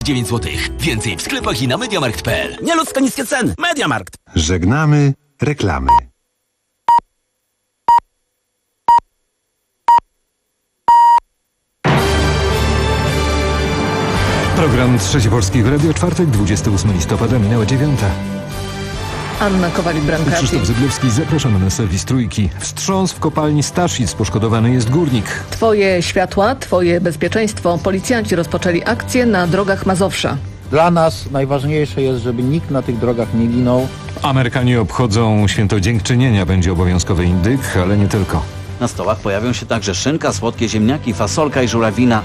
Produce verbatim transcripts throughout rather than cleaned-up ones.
dziewięć złotych. Więcej w sklepach i na mediamarkt kropka p l. Nieludzko niskie ceny. Mediamarkt. Żegnamy reklamy. Program Trzeci Polskiego Radio, czwartek, dwudziestego ósmego listopada, minęła dziewiąta. Anna Kowalik-Brankowski. Krzysztof Zyblewski, zapraszamy na serwis Trójki. Wstrząs w kopalni Staszic, poszkodowany jest górnik. Twoje światła, twoje bezpieczeństwo. Policjanci rozpoczęli akcję na drogach Mazowsza. Dla nas najważniejsze jest, żeby nikt na tych drogach nie ginął. Amerykanie obchodzą święto dziękczynienia, będzie obowiązkowy indyk, ale nie tylko. Na stołach pojawią się także szynka, słodkie ziemniaki, fasolka i żurawina.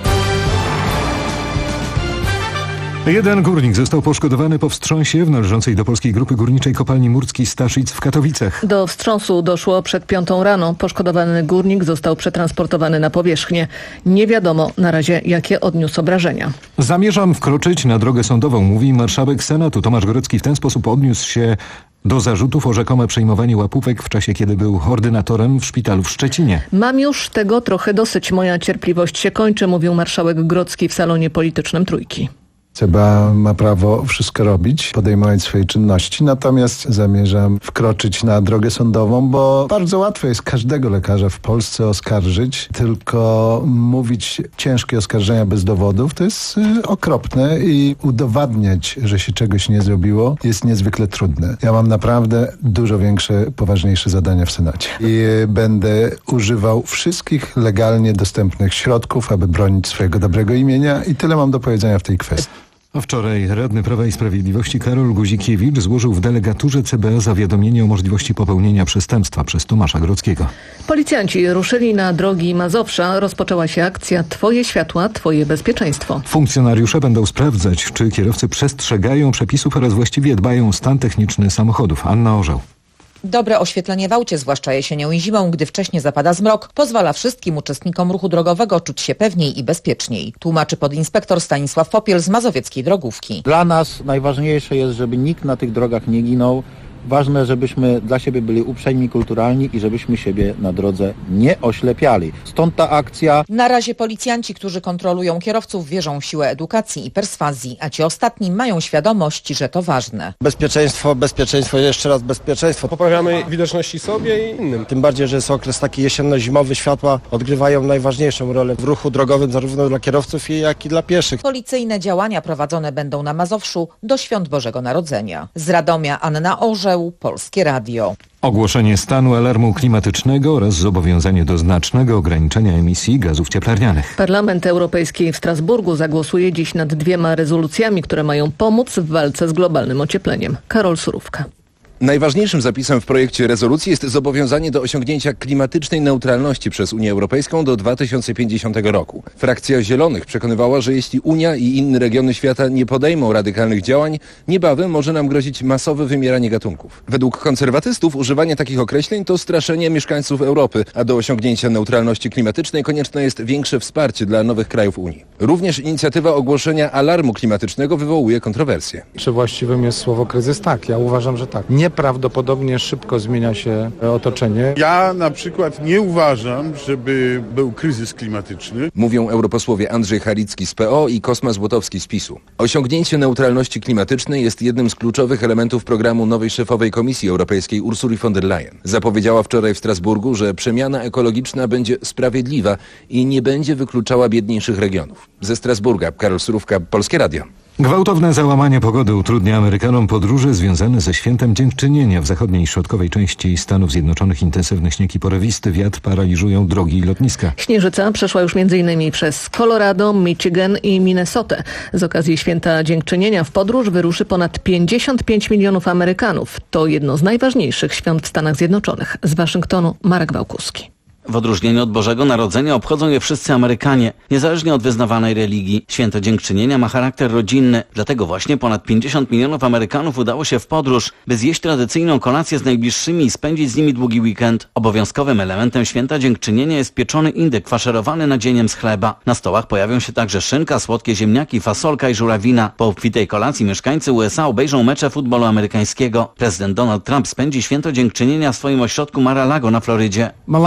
Jeden górnik został poszkodowany po wstrząsie w należącej do Polskiej Grupy Górniczej kopalni Murskiej Staszic w Katowicach. Do wstrząsu doszło przed piątą rano. Poszkodowany górnik został przetransportowany na powierzchnię. Nie wiadomo na razie, jakie odniósł obrażenia. Zamierzam wkroczyć na drogę sądową, mówi marszałek Senatu. Tomasz Grodzki w ten sposób odniósł się do zarzutów o rzekome przejmowanie łapówek w czasie, kiedy był ordynatorem w szpitalu w Szczecinie. Mam już tego trochę dosyć. Moja cierpliwość się kończy, mówił marszałek Grodzki w salonie politycznym Trójki. C B A ma prawo wszystko robić, podejmować swoje czynności, natomiast zamierzam wkroczyć na drogę sądową, bo bardzo łatwo jest każdego lekarza w Polsce oskarżyć, tylko mówić ciężkie oskarżenia bez dowodów to jest y, okropne i udowadniać, że się czegoś nie zrobiło, jest niezwykle trudne. Ja mam naprawdę dużo większe, poważniejsze zadania w Senacie i y, będę używał wszystkich legalnie dostępnych środków, aby bronić swojego dobrego imienia i tyle mam do powiedzenia w tej kwestii. A wczoraj radny Prawa i Sprawiedliwości Karol Guzikiewicz złożył w delegaturze C B A zawiadomienie o możliwości popełnienia przestępstwa przez Tomasza Grodzkiego. Policjanci ruszyli na drogi Mazowsza. Rozpoczęła się akcja Twoje światła, twoje bezpieczeństwo. Funkcjonariusze będą sprawdzać, czy kierowcy przestrzegają przepisów oraz właściwie dbają o stan techniczny samochodów. Anna Orzeł. Dobre oświetlenie w aucie, zwłaszcza jesienią i zimą, gdy wcześnie zapada zmrok, pozwala wszystkim uczestnikom ruchu drogowego czuć się pewniej i bezpieczniej. Tłumaczy podinspektor Stanisław Popiel z mazowieckiej drogówki. Dla nas najważniejsze jest, żeby nikt na tych drogach nie ginął. Ważne, żebyśmy dla siebie byli uprzejmi, kulturalni i żebyśmy siebie na drodze nie oślepiali. Stąd ta akcja. Na razie policjanci, którzy kontrolują kierowców, wierzą w siłę edukacji i perswazji, a ci ostatni mają świadomość, że to ważne. Bezpieczeństwo, bezpieczeństwo, jeszcze raz bezpieczeństwo. Poprawiamy widoczności sobie i innym. Tym bardziej, że jest okres taki jesienno-zimowy, światła odgrywają najważniejszą rolę w ruchu drogowym zarówno dla kierowców, jak i dla pieszych. Policyjne działania prowadzone będą na Mazowszu do Świąt Bożego Narodzenia. Z Radomia Anna Orzeł, Polskie Radio. Ogłoszenie stanu alarmu klimatycznego oraz zobowiązanie do znacznego ograniczenia emisji gazów cieplarnianych. Parlament Europejski w Strasburgu zagłosuje dziś nad dwiema rezolucjami, które mają pomóc w walce z globalnym ociepleniem. Karol Surówka. Najważniejszym zapisem w projekcie rezolucji jest zobowiązanie do osiągnięcia klimatycznej neutralności przez Unię Europejską do dwa tysiące pięćdziesiątego roku. Frakcja Zielonych przekonywała, że jeśli Unia i inne regiony świata nie podejmą radykalnych działań, niebawem może nam grozić masowe wymieranie gatunków. Według konserwatystów używanie takich określeń to straszenie mieszkańców Europy, a do osiągnięcia neutralności klimatycznej konieczne jest większe wsparcie dla nowych krajów Unii. Również inicjatywa ogłoszenia alarmu klimatycznego wywołuje kontrowersje. Czy właściwym jest słowo kryzys? Tak, ja uważam, że tak. Nieprawdopodobnie szybko zmienia się otoczenie. Ja na przykład nie uważam, żeby był kryzys klimatyczny. Mówią europosłowie Andrzej Halicki z P O i Kosma Złotowski z PiSu. Osiągnięcie neutralności klimatycznej jest jednym z kluczowych elementów programu nowej szefowej Komisji Europejskiej Ursuli von der Leyen. Zapowiedziała wczoraj w Strasburgu, że przemiana ekologiczna będzie sprawiedliwa i nie będzie wykluczała biedniejszych regionów. Ze Strasburga Karol Surówka, Polskie Radio. Gwałtowne załamanie pogody utrudnia Amerykanom podróże związane ze świętem dziękczynienia. W zachodniej i środkowej części Stanów Zjednoczonych intensywny śnieg i porywisty wiatr paraliżują drogi i lotniska. Śnieżyca przeszła już m.in. przez Colorado, Michigan i Minnesotę. Z okazji święta dziękczynienia w podróż wyruszy ponad pięćdziesiąt pięć milionów Amerykanów. To jedno z najważniejszych świąt w Stanach Zjednoczonych. Z Waszyngtonu Marek Wałkuski. W odróżnieniu od Bożego Narodzenia obchodzą je wszyscy Amerykanie, niezależnie od wyznawanej religii. Święto Dziękczynienia ma charakter rodzinny, dlatego właśnie ponad pięćdziesiąt milionów Amerykanów udało się w podróż, by zjeść tradycyjną kolację z najbliższymi i spędzić z nimi długi weekend. Obowiązkowym elementem Święta Dziękczynienia jest pieczony indyk faszerowany nadzieniem z chleba. Na stołach pojawią się także szynka, słodkie ziemniaki, fasolka i żurawina. Po obfitej kolacji mieszkańcy U S A obejrzą mecze futbolu amerykańskiego. Prezydent Donald Trump spędzi Święto Dziękczynienia w swoim ośrodku Mar-a-Lago na Florydzie. Melania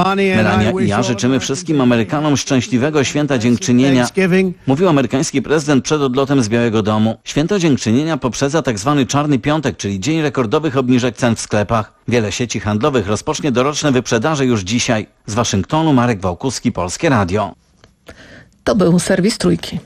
Melania i ja życzymy wszystkim Amerykanom szczęśliwego Święta Dziękczynienia, mówił amerykański prezydent przed odlotem z Białego Domu. Święto Dziękczynienia poprzedza tak zwany Czarny Piątek, czyli dzień rekordowych obniżek cen w sklepach. Wiele sieci handlowych rozpocznie doroczne wyprzedaże już dzisiaj. Z Waszyngtonu Marek Wałkuski, Polskie Radio. To był serwis Trójki.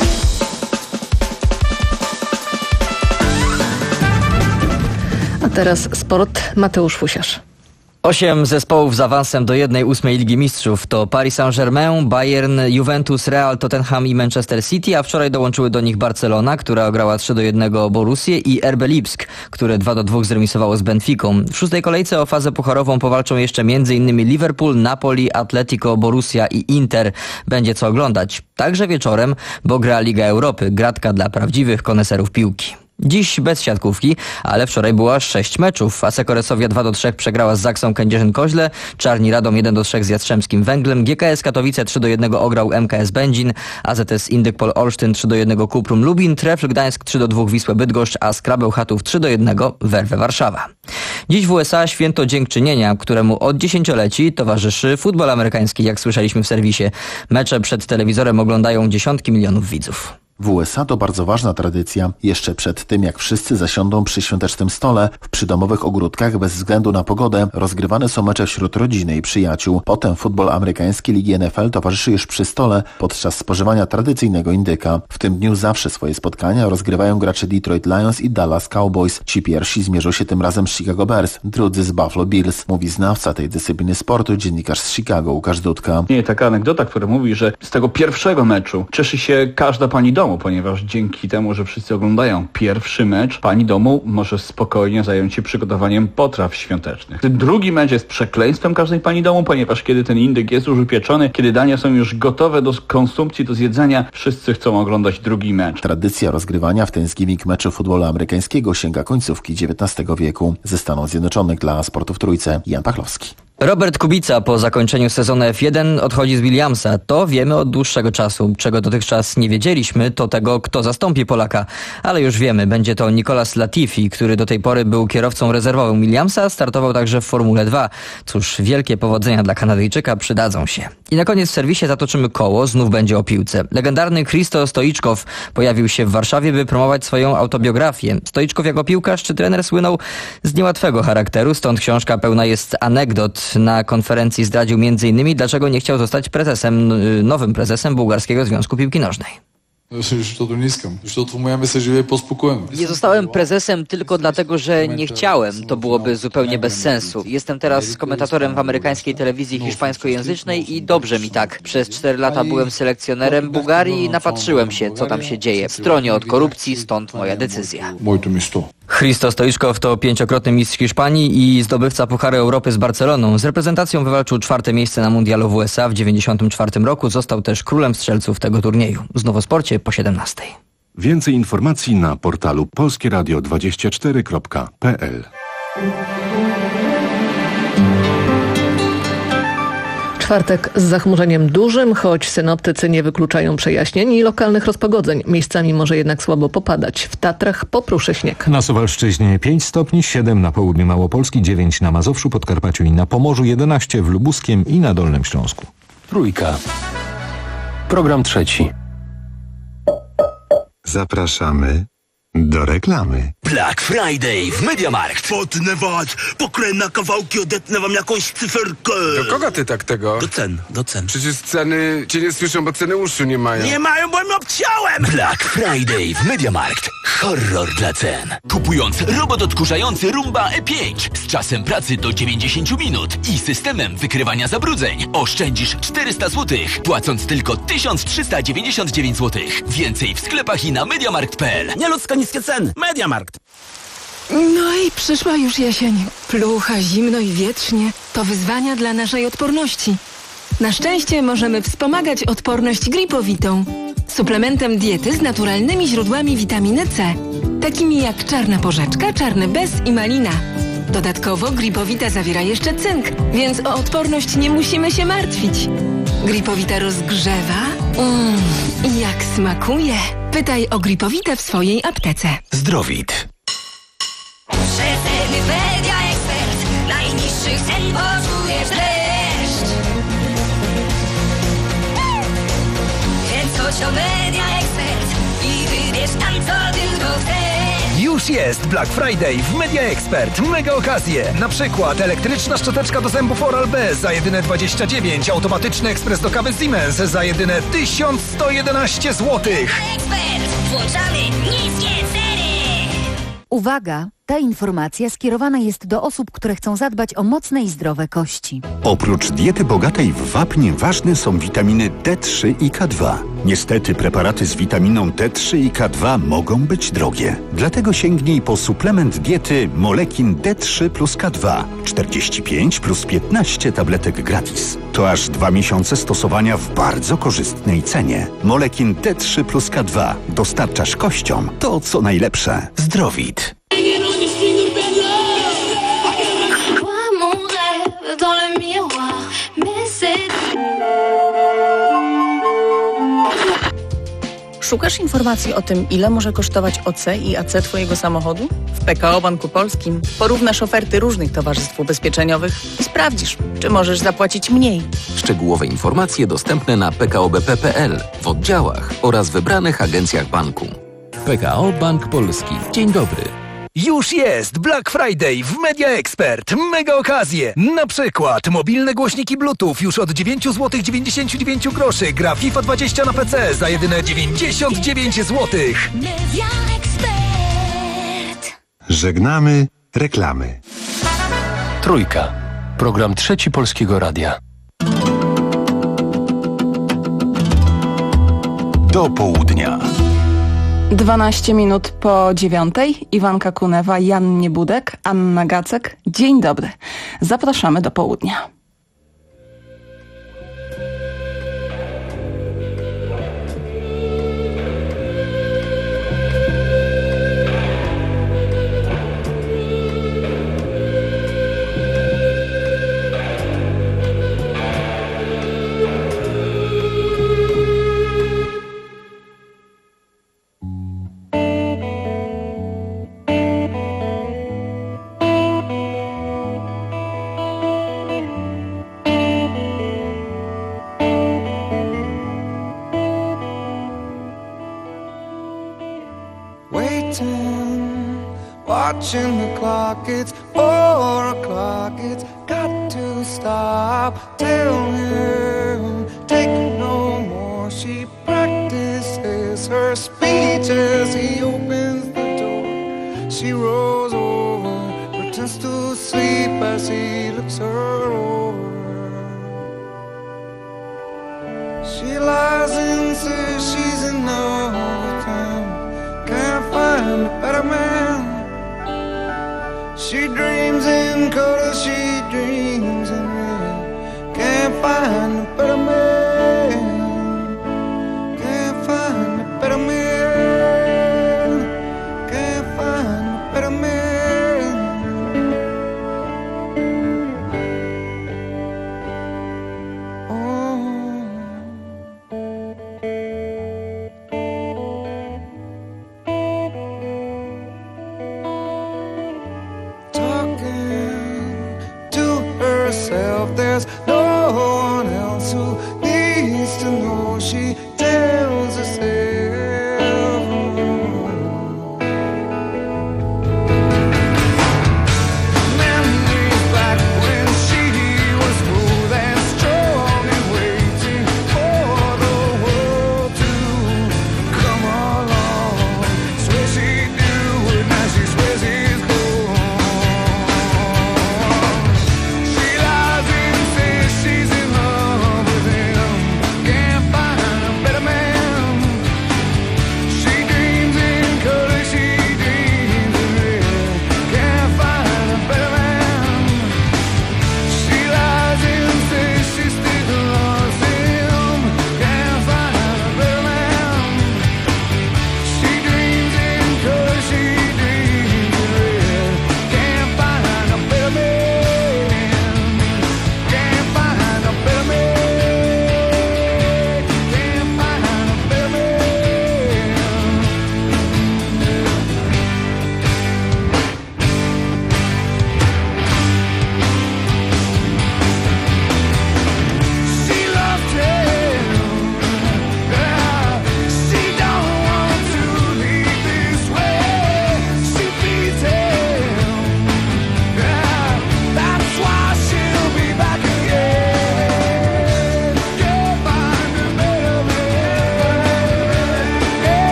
A teraz sport. Mateusz Fusiarz. Osiem zespołów z awansem do jednej ósmej Ligi Mistrzów to Paris Saint-Germain, Bayern, Juventus, Real, Tottenham i Manchester City, a wczoraj dołączyły do nich Barcelona, która ograła trzy do jednego Borussię, i R B Lipsk, które dwa do dwóch zremisowało z Benficą. W szóstej kolejce o fazę pucharową powalczą jeszcze m.in. Liverpool, Napoli, Atletico, Borussia i Inter. Będzie co oglądać. Także wieczorem, bo gra Liga Europy, gratka dla prawdziwych koneserów piłki. Dziś bez siatkówki, ale wczoraj było aż sześć meczów. Asseco Resowia dwa do trzech przegrała z Zaksą Kędzierzyn-Koźle, Czarni Radom jeden do trzech z Jastrzębskim Węglem, G K S Katowice trzy do jednego ograł M K S Będzin, A Z S Indyk Pol Olsztyn trzy do jednego Kuprum Lubin, Trefl Gdańsk trzy do dwóch Wisłę Bydgoszcz, a Skrabeł Chatów trzy do jednego Werwę Warszawa. Dziś w U S A święto dziękczynienia, któremu od dziesięcioleci towarzyszy futbol amerykański, jak słyszeliśmy w serwisie. Mecze przed telewizorem oglądają dziesiątki milionów widzów. W U S A to bardzo ważna tradycja. Jeszcze przed tym, jak wszyscy zasiądą przy świątecznym stole, w przydomowych ogródkach bez względu na pogodę rozgrywane są mecze wśród rodziny i przyjaciół. Potem futbol amerykański Ligi N F L towarzyszy już przy stole podczas spożywania tradycyjnego indyka. W tym dniu zawsze swoje spotkania rozgrywają gracze Detroit Lions i Dallas Cowboys. Ci pierwsi zmierzą się tym razem z Chicago Bears, drudzy z Buffalo Bills. Mówi znawca tej dyscypliny sportu, dziennikarz z Chicago Łukasz Dudka. Nie, taka anegdota, która mówi, że z tego pierwszego meczu cieszy się każda pani domu, ponieważ dzięki temu, że wszyscy oglądają pierwszy mecz, pani domu może spokojnie zająć się przygotowaniem potraw świątecznych. Ten drugi mecz jest przekleństwem każdej pani domu, ponieważ kiedy ten indyk jest już upieczony, kiedy dania są już gotowe do konsumpcji, do zjedzenia, wszyscy chcą oglądać drugi mecz. Tradycja rozgrywania w Thanksgiving meczu futbolu amerykańskiego sięga końcówki dziewiętnastego wieku. Ze Stanów Zjednoczonych dla Sportu w Trójce Jan Pachlowski. Robert Kubica po zakończeniu sezonu F jeden odchodzi z Williamsa. To wiemy od dłuższego czasu. Czego dotychczas nie wiedzieliśmy, to tego, kto zastąpi Polaka. Ale już wiemy, będzie to Nicolas Latifi, który do tej pory był kierowcą rezerwowym Williamsa, startował także w Formule dwa. Cóż, wielkie powodzenia dla Kanadyjczyka przydadzą się. I na koniec w serwisie zatoczymy koło, znów będzie o piłce. Legendarny Hristo Stoiczkow pojawił się w Warszawie, by promować swoją autobiografię. Stoiczkow jako piłkarz czy trener słynął z niełatwego charakteru, stąd książka pełna jest anegdot. Na konferencji zdradził między innymi, dlaczego nie chciał zostać prezesem, nowym prezesem Bułgarskiego Związku Piłki Nożnej. Nie zostałem prezesem tylko dlatego, że nie chciałem. To byłoby zupełnie bez sensu. Jestem teraz komentatorem w amerykańskiej telewizji hiszpańskojęzycznej i dobrze mi tak. Przez cztery lata byłem selekcjonerem Bułgarii i napatrzyłem się, co tam się dzieje. W stronie od korupcji, stąd moja decyzja. Hristo Stoiczkow to pięciokrotny mistrz Hiszpanii i zdobywca Pucharu Europy z Barceloną. Z reprezentacją wywalczył czwarte miejsce na mundialu w U S A w dziewięćdziesiątym czwartym roku. Został też królem strzelców tego turnieju. Znowu o sporcie po siedemnastej. Więcej informacji na portalu polskie radio dwadzieścia cztery kropka p l. Czwartek z zachmurzeniem dużym, choć synoptycy nie wykluczają przejaśnień i lokalnych rozpogodzeń. Miejscami może jednak słabo popadać. W Tatrach popruszy śnieg. Na Suwalszczyźnie pięć stopni, siedem na południu Małopolski, dziewięć na Mazowszu, Podkarpaciu i na Pomorzu, jedenaście w Lubuskiem i na Dolnym Śląsku. Trójka. Program trzeci. Zapraszamy do reklamy. Black Friday w MediaMarkt. Potnę was, pokręcę na kawałki, odetnę wam jakąś cyferkę. Do kogo ty tak tego? Do cen, do cen. Przecież ceny cię nie słyszą, bo ceny uszu nie mają. Nie mają, bo im obciąłem! Black Friday w MediaMarkt. Horror dla cen. Kupując robot odkurzający Roomba E pięć z czasem pracy do dziewięćdziesiąt minut i systemem wykrywania zabrudzeń oszczędzisz czterysta złotych, płacąc tylko tysiąc trzysta dziewięćdziesiąt dziewięć złotych. Więcej w sklepach i na mediamarkt kropka p l. Nieludzko niskie ceny. MediaMarkt. No i przyszła już jesień. Plucha, zimno i wietrznie. To wyzwania dla naszej odporności. Na szczęście możemy wspomagać odporność gripowitą. Suplementem diety z naturalnymi źródłami witaminy C. Takimi jak czarna porzeczka, czarny bez i malina. Dodatkowo gripowita zawiera jeszcze cynk, więc o odporność nie musimy się martwić. Gripowita rozgrzewa. Mmm, i jak smakuje. Pytaj o gripowitę w swojej aptece. Zdrowit. Przeceny Media Ekspert. Najniższych cen poczujesz dreszcz. Osioł Media Expert i wybierz tam, co tylko chcesz. Już jest Black Friday w Media Expert. Mega okazje. Na przykład elektryczna szczoteczka do zębów Oral-B za jedyne dwadzieścia dziewięć, automatyczny ekspres do kawy Siemens za jedyne tysiąc sto jedenaście złotych. Ekspert, włączamy niskie ceny. Uwaga! Ta informacja skierowana jest do osób, które chcą zadbać o mocne i zdrowe kości. Oprócz diety bogatej w wapń ważne są witaminy D trzy i K dwa. Niestety preparaty z witaminą D trzy i K dwa mogą być drogie. Dlatego sięgnij po suplement diety Molekin D trzy plus K dwa. czterdzieści pięć plus piętnaście tabletek gratis. To aż dwa miesiące stosowania w bardzo korzystnej cenie. Molekin D trzy plus K dwa. Dostarczasz kościom to, co najlepsze. Zdrowit. Dans le miroir, mais c'est... Szukasz informacji o tym, ile może kosztować O C i A C Twojego samochodu? W P K O Banku Polskim porównasz oferty różnych towarzystw ubezpieczeniowych i sprawdzisz, czy możesz zapłacić mniej. Szczegółowe informacje dostępne na p k o b p kropka p l, w oddziałach oraz wybranych agencjach banku. P K O Bank Polski. Dzień dobry. Już jest Black Friday w Media Expert. Mega okazje. Na przykład mobilne głośniki Bluetooth już od dziewięć złotych dziewięćdziesiąt dziewięć groszy. Gra FIFA dwadzieścia na P C za jedyne dziewięćdziesiąt dziewięć złotych. Media Expert. Żegnamy reklamy. Trójka. Program Trzeci Polskiego Radia. Do południa. dwanaście minut po dziewiątej. Iwanka Kunewa, Jan Niebudek, Anna Gacek. Dzień dobry. Zapraszamy do południa. Watching the clock, it's four o'clock, it's got to stop. Tell him, take no more. She practices her speech as he opens the door. She rolls over, pretends to sleep as he looks her over. She lies and says she's in love with him. Can't find a better man. She dreams in color, she dreams in red. Can't find a better man. Can't find a better man. Can't find a better man. Oh. There's no one else who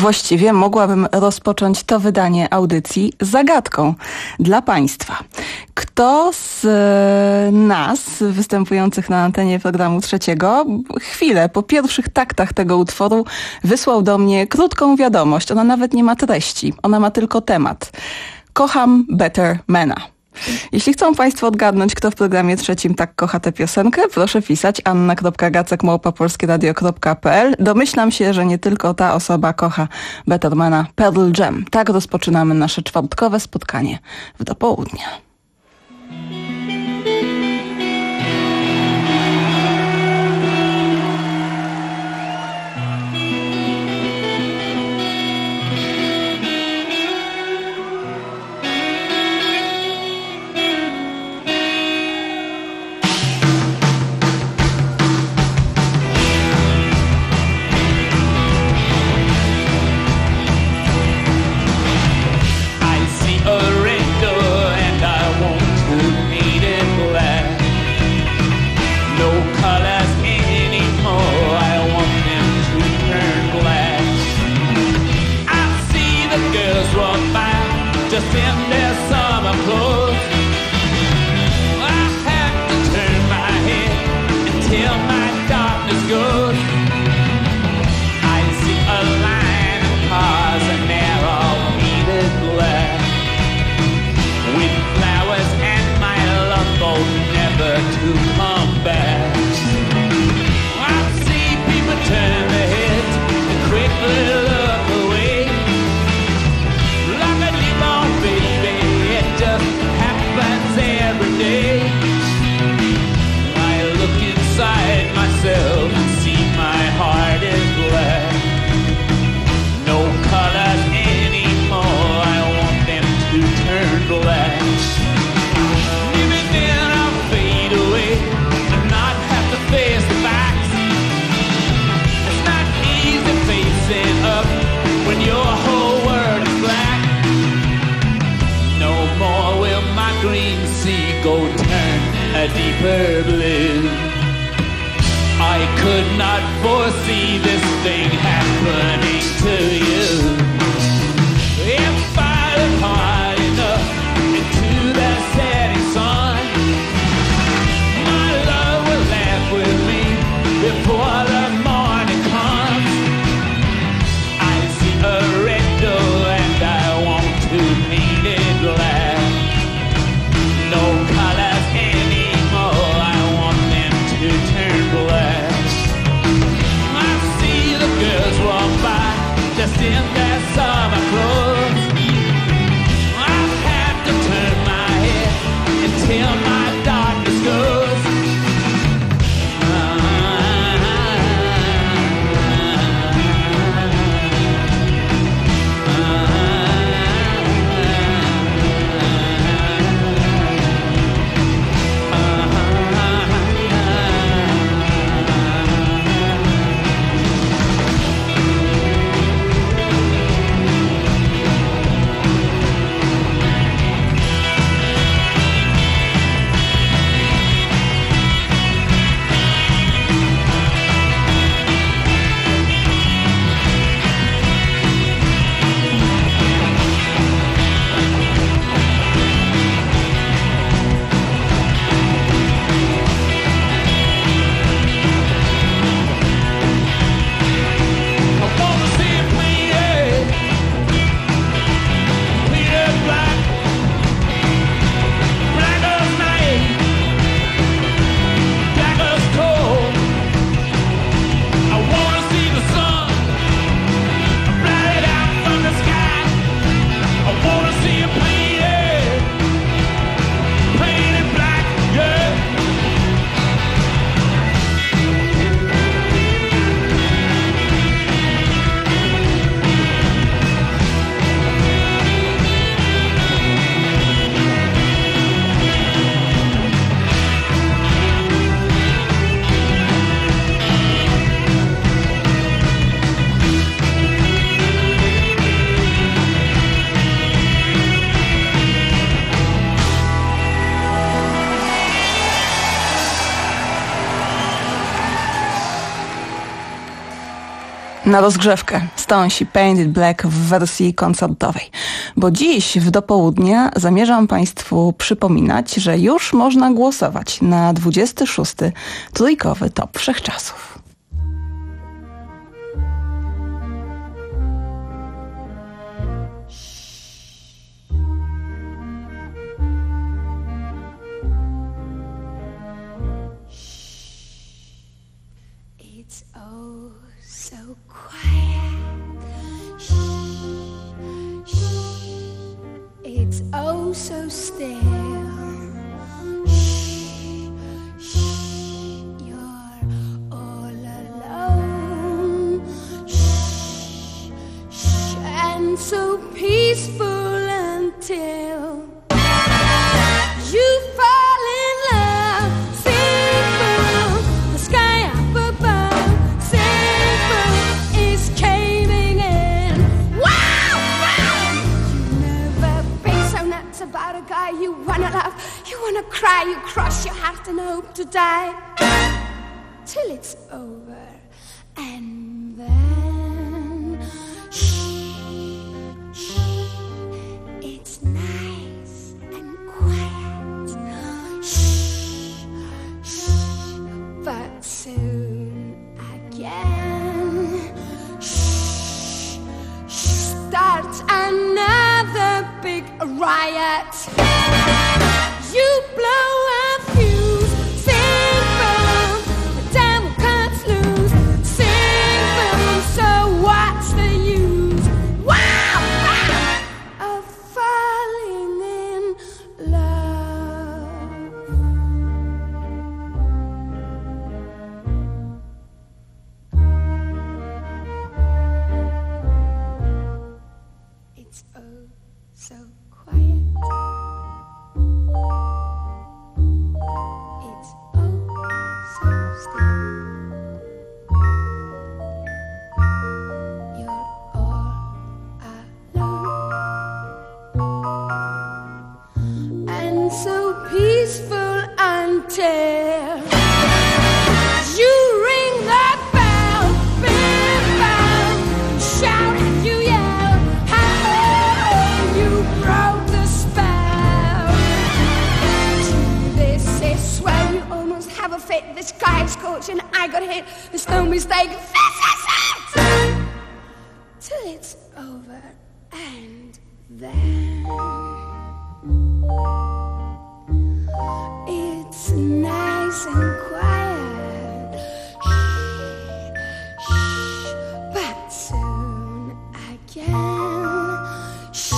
Właściwie mogłabym rozpocząć to wydanie audycji zagadką dla Państwa. Kto z nas, występujących na antenie programu Trzeciego, chwilę po pierwszych taktach tego utworu wysłał do mnie krótką wiadomość. Ona nawet nie ma treści, ona ma tylko temat. Kocham Better Mana. Jeśli chcą Państwo odgadnąć, kto w programie Trzecim tak kocha tę piosenkę, proszę pisać anna kropka gacek małpa polskieradio kropka p l. Domyślam się, że nie tylko ta osoba kocha Bettermana Pearl Jam. Tak rozpoczynamy nasze czwartkowe spotkanie w dopołudnia. Just in their summer clothes, I have to turn my head until my darkness goes. I see a line of cars and they're all painted black, with flowers and my love both never to come back. I see people turn their heads and quickly look away. Every day I look inside myself and see my heart is black. No colors anymore, I want them to turn black. Maybe then I'll fade away and not have to face the facts. It's not easy facing up when your whole world is black. No more will my green sea go turn a deeper blue. I could not foresee this thing happening to you. If I look hard enough into the setting sun, my love will laugh with me before the morning comes. I see a red door and I want to paint it black. No colors anymore, I want them to turn black. I see the girls walk by just in their summer clothes. I have to turn my head until my darkness goes. Na rozgrzewkę Stonesi Painted Black w wersji koncertowej. Bo dziś w dopołudnia zamierzam Państwu przypominać, że już można głosować na dwudziesty szósty trójkowy top wszechczasów. It's oh so still. Shh, shh, you're all alone. Shh, shh, and so peaceful until you fall in love. Sing from the sky up above. Sing from is caving in. Wow, wow. You never been so nuts about a guy you wanna love. You wanna cry, you cross your heart and hope to die till it's over. And then shh, shh, it's nice and quiet. Shh, shh, but soon again shh, shh, starts another big riot. You blow a fuse, sing from the devil cuts loose. Sing from, so what's the use? Wow, wow, of falling in love. It's oh so quiet. It's oh so still. You're all alone and so peaceful until you ring that bell, bim bam, shout and you yell, how you broke the spell. This is where you almost have a fit. The sky's scorching, I got hit. There's no mistake. This is it. Till it's over, and then it's nice and quiet. Shh, shh, but soon again shh,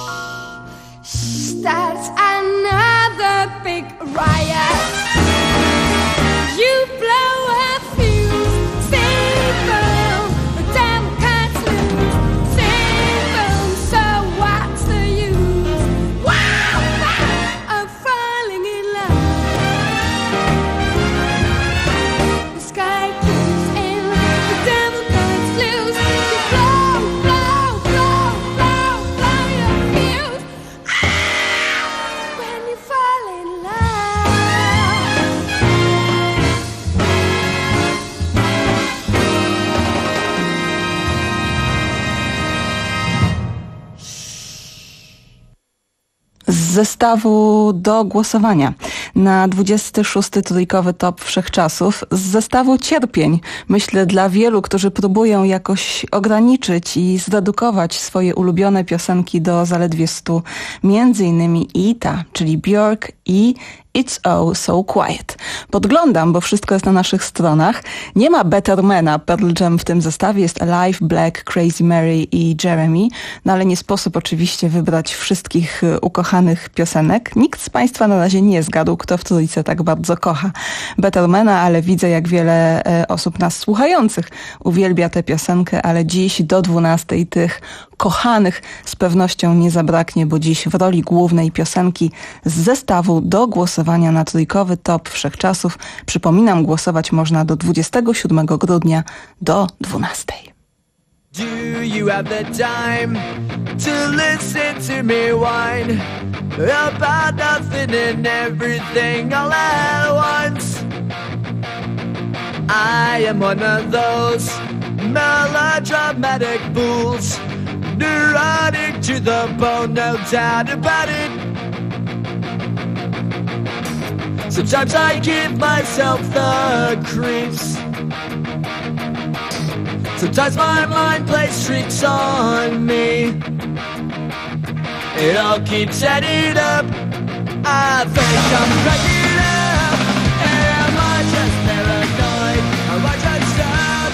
starts another big riot. You blow a fuse, sing from the devil cuts loose. Sing from, so what's the use? Wow, wow, of falling in love. The sky keeps in, the devil cuts loose. You blow, blow, blow, blow, blow your fuse. Ah, when you fall in love. Z zestawu do głosowania na dwudziesty szósty trójkowy top wszechczasów, z zestawu cierpień, myślę dla wielu, którzy próbują jakoś ograniczyć i zredukować swoje ulubione piosenki do zaledwie stu, między innymi i ta, czyli Björk i It's Oh So Quiet. Podglądam, bo wszystko jest na naszych stronach. Nie ma Bettermana, Pearl Jam w tym zestawie, jest Alive, Black, Crazy Mary i Jeremy, no ale nie sposób oczywiście wybrać wszystkich ukochanych piosenek. Nikt z Państwa na razie nie zgadł, kto w trójce tak bardzo kocha Bettermana, ale widzę, jak wiele osób nas słuchających uwielbia tę piosenkę, ale dziś do dwunastej tych kochanych z pewnością nie zabraknie, bo dziś w roli głównej piosenki z zestawu do głosowania na trójkowy top wszechczasów. Przypominam, głosować można do dwudziestego siódmego grudnia do dwunastej. Do you have the time to listen to me whine about nothing and everything all at once? I am one of those melodramatic fools, neurotic to the bone, no doubt about it. Sometimes I give myself the creeps. Sometimes my mind plays tricks on me. It all keeps adding up. I think I'm cracking up. Am I just paranoid? Am I just up?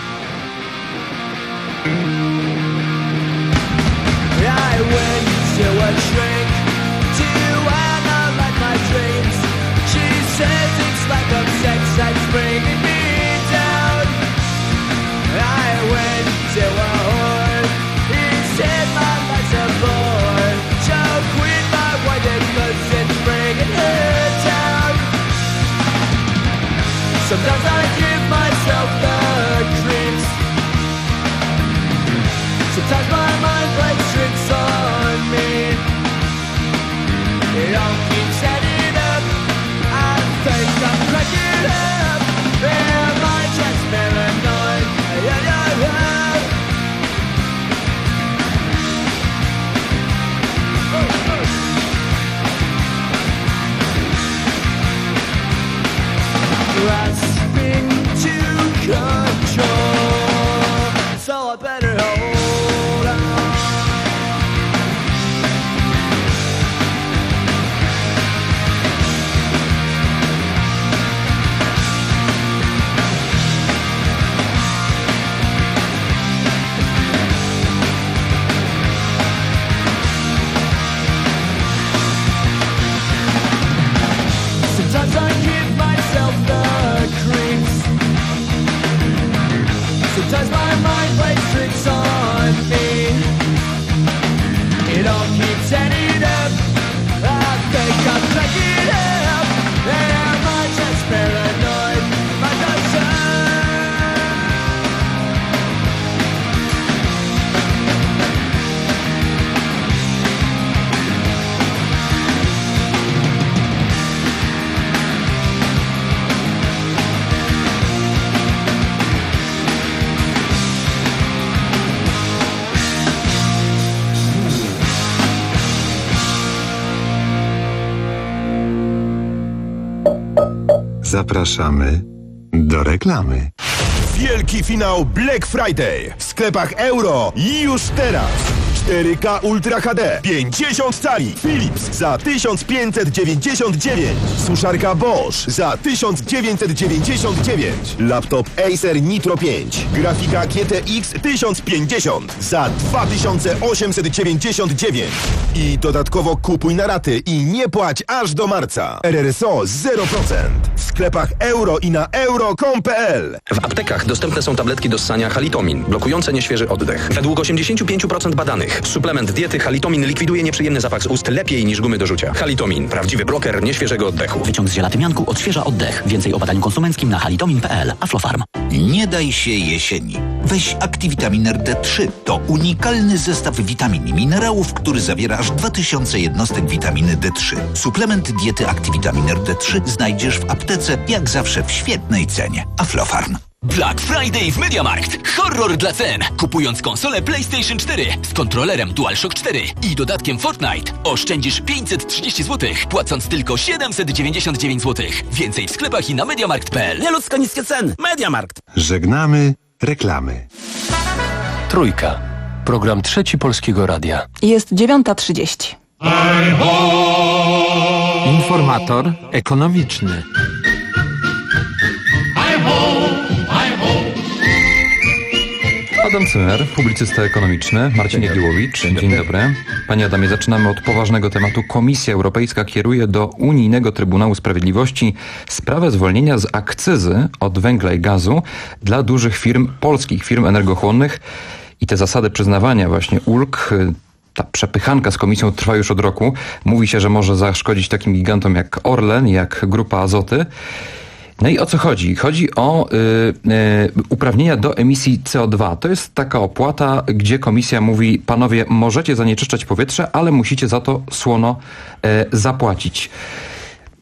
I went to a shrink to analyze my dreams. She says it's like a sex that's bringing me down. I went to a whore. He said my life's a bore. So quit my white cause it's bringing her down. Sometimes I give myself the creeps. Sometimes my mind plays tricks on me. It all keeps adding up. I think I'm cracking up. Am I just paranoid? Yeah, yeah, yeah. Grasping to control, so I better hold on. Sometimes I give myself the creeps. Sometimes my mind plays tricks on me. It all keeps adding up. I think I'm cracking up. Am I just paranoid? Am I just Zapraszamy do reklamy. Wielki finał Black Friday w sklepach Euro już teraz. cztery K Ultra H D pięćdziesiąt cali Philips za tysiąc pięćset dziewięćdziesiąt dziewięć. Suszarka Bosch za tysiąc dziewięćset dziewięćdziesiąt dziewięć. Laptop Acer Nitro pięć. Grafika G T X tysiąc pięćdziesiąt za dwa tysiące osiemset dziewięćdziesiąt dziewięć. I dodatkowo kupuj na raty i nie płać aż do marca. R R S O zero procent. W sklepach Euro i na euro kropka com kropka p l. W aptekach dostępne są tabletki do ssania Halitomin, blokujące nieświeży oddech. Według osiemdziesiąt pięć procent badanych suplement diety Halitomin likwiduje nieprzyjemny zapach z ust lepiej niż gumy do rzucia. Halitomin, prawdziwy bloker nieświeżego oddechu. Wyciąg z zielatymianku odświeża oddech. Więcej o badaniu konsumenckim na halitomin kropka p l. Aflofarm. Nie daj się jesieni. Weź Activitamin D trzy. To unikalny zestaw witamin i minerałów, który zawiera aż dwa tysiące jednostek witaminy D trzy. Suplement diety Activitamin D trzy znajdziesz w aptece, jak zawsze w świetnej cenie. Aflofarm. Black Friday w MediaMarkt. Horror dla cen. Kupując konsolę PlayStation cztery z kontrolerem DualShock cztery i dodatkiem Fortnite oszczędzisz pięćset trzydzieści złotych, płacąc tylko siedemset dziewięćdziesiąt dziewięć złotych. Więcej w sklepach i na mediamarkt kropka p l. Nieludzko niskie ceny. MediaMarkt. Żegnamy reklamy. Trójka. Program Trzeci Polskiego Radia. Jest dziewiąta trzydzieści. Informator ekonomiczny. Adam Cymer, publicysta ekonomiczny, Marcin Jagiełowicz. Dzień, Dzień dobry. Panie Adamie, zaczynamy od poważnego tematu. Komisja Europejska kieruje do Unijnego Trybunału Sprawiedliwości sprawę zwolnienia z akcyzy od węgla i gazu dla dużych firm, polskich firm energochłonnych. I te zasady przyznawania właśnie ulg, ta przepychanka z komisją trwa już od roku. Mówi się, że może zaszkodzić takim gigantom jak Orlen, jak Grupa Azoty. No i o co chodzi? Chodzi o y, y, uprawnienia do emisji C O dwa. To jest taka opłata, gdzie komisja mówi: panowie, możecie zanieczyszczać powietrze, ale musicie za to słono y, zapłacić.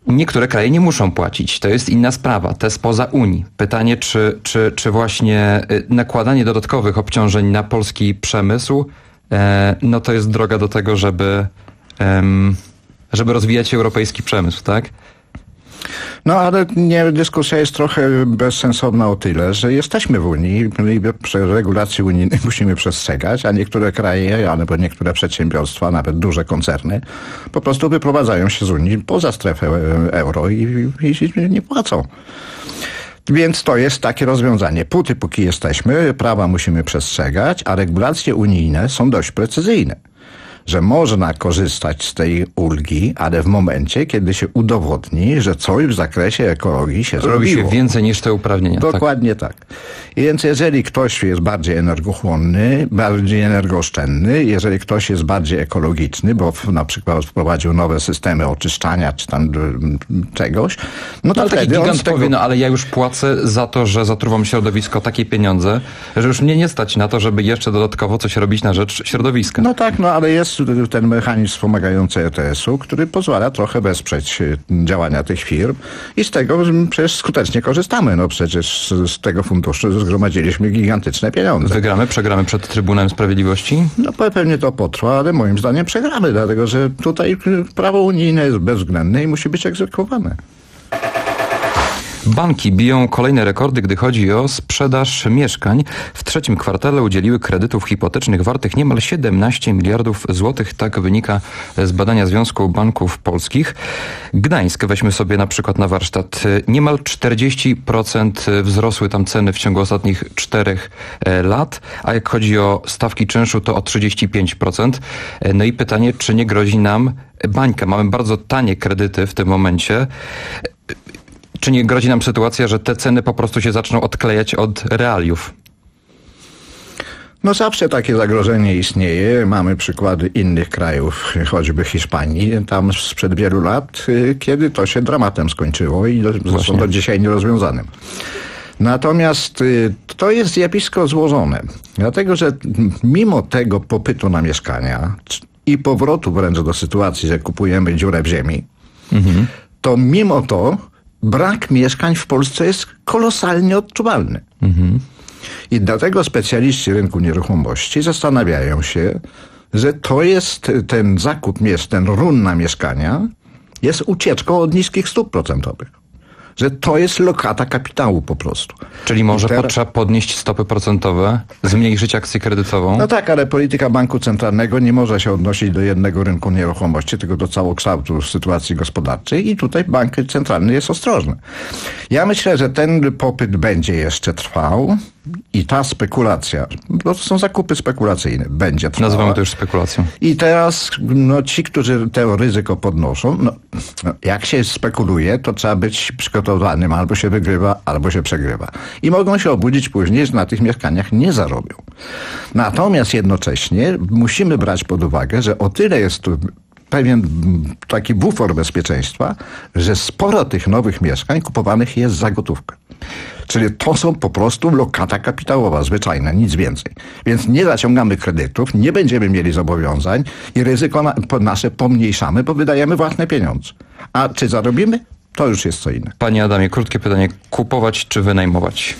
Niektóre kraje nie muszą płacić. To jest inna sprawa. Te spoza Unii. Pytanie, czy, czy, czy właśnie nakładanie dodatkowych obciążeń na polski przemysł, e, no to jest droga do tego, żeby, em, żeby rozwijać europejski przemysł, tak? No ale nie, dyskusja jest trochę bezsensowna o tyle, że jesteśmy w Unii i regulacji unijnych musimy przestrzegać, a niektóre kraje, albo niektóre przedsiębiorstwa, nawet duże koncerny, po prostu wyprowadzają się z Unii poza strefę euro i, i, i nie płacą. Więc to jest takie rozwiązanie. Póty póki jesteśmy, prawa musimy przestrzegać, a regulacje unijne są dość precyzyjne. Że można korzystać z tej ulgi, ale w momencie, kiedy się udowodni, że coś w zakresie ekologii się Robi zrobiło. się więcej niż te uprawnienia. Dokładnie tak. tak. Więc jeżeli ktoś jest bardziej energochłonny, bardziej energooszczędny, jeżeli ktoś jest bardziej ekologiczny, bo w, na przykład wprowadził nowe systemy oczyszczania czy tam czegoś, no to no, wtedy taki on gigant z tego... powie, no ale ja już płacę za to, że zatruwam środowisko takie pieniądze, że już mnie nie stać na to, żeby jeszcze dodatkowo coś robić na rzecz środowiska. No tak, no ale jest ten mechanizm wspomagający E T S-u, który pozwala trochę wesprzeć działania tych firm i z tego przecież skutecznie korzystamy. No przecież z tego funduszu zgromadziliśmy gigantyczne pieniądze. Wygramy, przegramy przed Trybunałem Sprawiedliwości? No pewnie to potrwa, ale moim zdaniem przegramy, dlatego że tutaj prawo unijne jest bezwzględne i musi być egzekwowane. Banki biją kolejne rekordy, gdy chodzi o sprzedaż mieszkań. W trzecim kwartale udzieliły kredytów hipotecznych wartych niemal siedemnaście miliardów złotych. Tak wynika z badania Związku Banków Polskich. Gdańsk, weźmy sobie na przykład na warsztat. Niemal czterdzieści procent wzrosły tam ceny w ciągu ostatnich czterech lat, a jak chodzi o stawki czynszu, to o trzydzieści pięć procent. No i pytanie, czy nie grozi nam bańka? Mamy bardzo tanie kredyty w tym momencie. Czy nie grozi nam sytuacja, że te ceny po prostu się zaczną odklejać od realiów? No zawsze takie zagrożenie istnieje. Mamy przykłady innych krajów, choćby Hiszpanii, tam sprzed wielu lat, kiedy to się dramatem skończyło i zresztą do dzisiaj nierozwiązanym. Natomiast to jest zjawisko złożone, dlatego że mimo tego popytu na mieszkania i powrotu wręcz do sytuacji, że kupujemy dziurę w ziemi, mhm. to mimo to brak mieszkań w Polsce jest kolosalnie odczuwalny. Mhm. I dlatego specjaliści rynku nieruchomości zastanawiają się, że to jest ten zakup, ten run na mieszkania jest ucieczką od niskich stóp procentowych. Że to jest lokata kapitału po prostu. Czyli może teraz... potrzeba podnieść stopy procentowe, zmniejszyć akcję kredytową? No tak, ale polityka banku centralnego nie może się odnosić do jednego rynku nieruchomości, tylko do całokształtu sytuacji gospodarczej i tutaj bank centralny jest ostrożny. Ja myślę, że ten popyt będzie jeszcze trwał i ta spekulacja, bo to są zakupy spekulacyjne, będzie trwała. Nazywamy to już spekulacją. I teraz no, ci, którzy to ryzyko podnoszą, no, no, jak się spekuluje, to trzeba być przygotowanym, albo się wygrywa, albo się przegrywa. I mogą się obudzić później, że na tych mieszkaniach nie zarobią. Natomiast jednocześnie musimy brać pod uwagę, że o tyle jest tu pewien taki bufor bezpieczeństwa, że sporo tych nowych mieszkań kupowanych jest za gotówkę. Czyli to są po prostu lokata kapitałowa, zwyczajna, nic więcej. Więc nie zaciągamy kredytów, nie będziemy mieli zobowiązań i ryzyko na, nasze pomniejszamy, bo wydajemy własne pieniądze. A czy zarobimy? To już jest co inne. Panie Adamie, krótkie pytanie. Kupować czy wynajmować?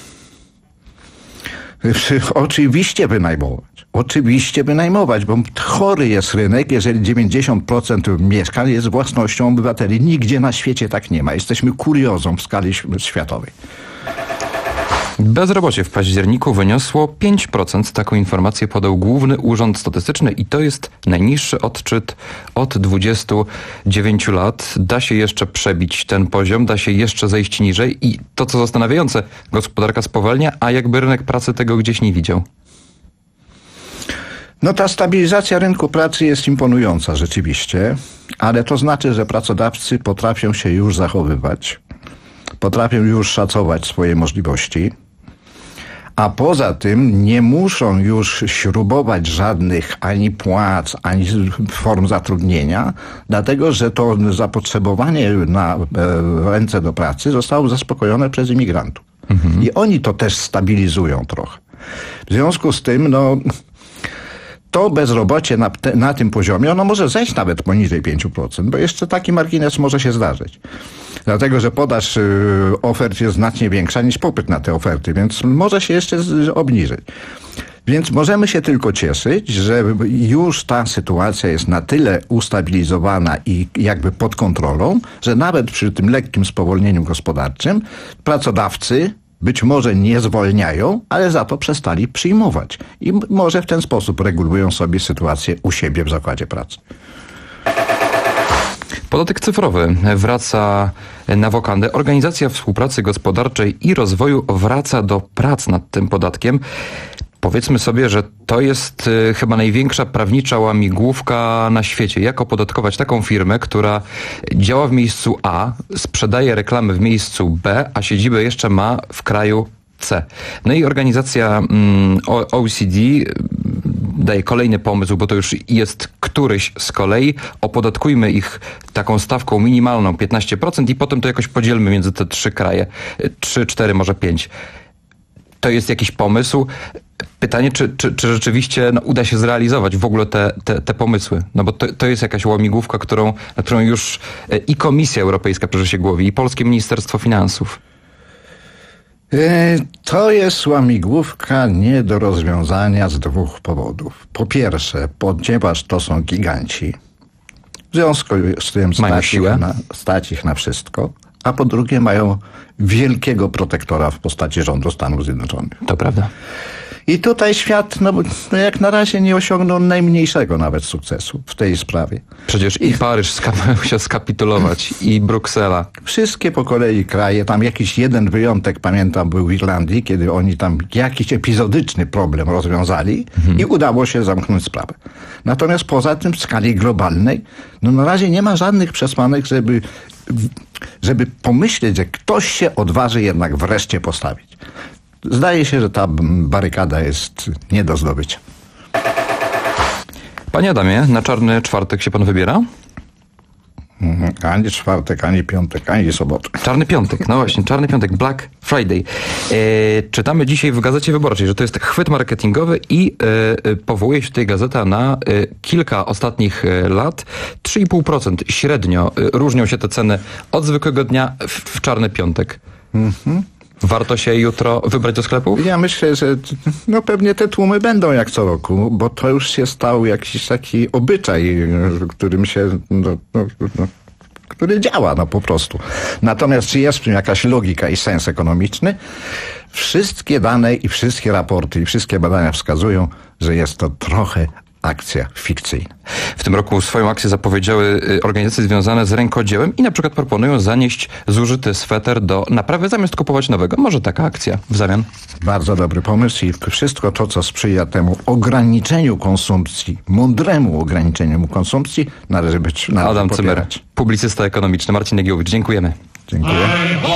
Oczywiście wynajmować. Oczywiście wynajmować, bo chory jest rynek, jeżeli dziewięćdziesiąt procent mieszkań jest własnością obywateli. Nigdzie na świecie tak nie ma. Jesteśmy kuriozą w skali światowej. Bezrobocie w październiku wyniosło pięć procent. Taką informację podał Główny Urząd Statystyczny i to jest najniższy odczyt od dwudziestu dziewięciu lat. Da się jeszcze przebić ten poziom, da się jeszcze zejść niżej i to, co zastanawiające, gospodarka spowalnia, a jakby rynek pracy tego gdzieś nie widział. No ta stabilizacja rynku pracy jest imponująca rzeczywiście, ale to znaczy, że pracodawcy potrafią się już zachowywać, potrafią już szacować swoje możliwości, a poza tym nie muszą już śrubować żadnych ani płac, ani form zatrudnienia, dlatego że to zapotrzebowanie na ręce do pracy zostało zaspokojone przez imigrantów. Mhm. I oni to też stabilizują trochę. W związku z tym, no... to bezrobocie na, te, na tym poziomie, ono może zejść nawet poniżej pięć procent, bo jeszcze taki margines może się zdarzyć. Dlatego, że podaż y, ofert jest znacznie większa niż popyt na te oferty, więc może się jeszcze z, obniżyć. Więc możemy się tylko cieszyć, że już ta sytuacja jest na tyle ustabilizowana i jakby pod kontrolą, że nawet przy tym lekkim spowolnieniu gospodarczym pracodawcy być może nie zwolniają, ale za to przestali przyjmować. I może w ten sposób regulują sobie sytuację u siebie w zakładzie pracy. Podatek cyfrowy wraca na wokandę. Organizacja Współpracy Gospodarczej i Rozwoju wraca do prac nad tym podatkiem. Powiedzmy sobie, że to jest y, chyba największa prawnicza łamigłówka na świecie. Jak opodatkować taką firmę, która działa w miejscu A, sprzedaje reklamy w miejscu B, a siedzibę jeszcze ma w kraju C. No i organizacja mm, O E C D daje kolejny pomysł, bo to już jest któryś z kolei. Opodatkujmy ich taką stawką minimalną piętnaście procent i potem to jakoś podzielmy między te trzy kraje. Trzy, cztery, może pięć. To jest jakiś pomysł. Pytanie, czy, czy, czy rzeczywiście no, uda się zrealizować w ogóle te, te, te pomysły. No bo to, to jest jakaś łamigłówka, którą, na którą już i Komisja Europejska przeży się głowi, i Polskie Ministerstwo Finansów. To jest łamigłówka nie do rozwiązania z dwóch powodów. Po pierwsze, ponieważ to są giganci. W związku z tym stać ich, na, stać ich na wszystko. A po drugie mają wielkiego protektora w postaci rządu Stanów Zjednoczonych. To prawda. I tutaj świat, no, no jak na razie nie osiągnął najmniejszego nawet sukcesu w tej sprawie. Przecież i Paryż musiał skapitulować, i Bruksela. Wszystkie po kolei kraje, tam jakiś jeden wyjątek, pamiętam, był w Irlandii, kiedy oni tam jakiś epizodyczny problem rozwiązali mhm. i udało się zamknąć sprawę. Natomiast poza tym w skali globalnej, no na razie nie ma żadnych przesłanek, żeby, żeby pomyśleć, że ktoś się odważy jednak wreszcie postawić. Zdaje się, że ta barykada jest nie do zdobycia. Panie Adamie, na czarny czwartek się pan wybiera? Ani czwartek, ani piątek, ani sobotę. Czarny piątek, no właśnie, czarny piątek, Black Friday. E, czytamy dzisiaj w Gazecie Wyborczej, że to jest chwyt marketingowy i e, powołuje się tutaj gazeta na e, kilka ostatnich e, lat. trzy i pół procent średnio e, różnią się te ceny od zwykłego dnia w, w czarny piątek. Mhm. Warto się jutro wybrać do sklepu? Ja myślę, że no pewnie te tłumy będą jak co roku, bo to już się stał jakiś taki obyczaj, którym się, no, no, no, który działa no po prostu. Natomiast czy jest w tym jakaś logika i sens ekonomiczny? Wszystkie dane i wszystkie raporty i wszystkie badania wskazują, że jest to trochę akcja fikcyjna. W tym roku swoją akcję zapowiedziały organizacje związane z rękodziełem i na przykład proponują zanieść zużyty sweter do naprawy zamiast kupować nowego. Może taka akcja w zamian? Bardzo dobry pomysł i wszystko to, co sprzyja temu ograniczeniu konsumpcji, mądremu ograniczeniu konsumpcji, należy być należy Adam popierać. Cymer, publicysta ekonomiczny. Marcin Negiełowicz, dziękujemy. Dziękuję.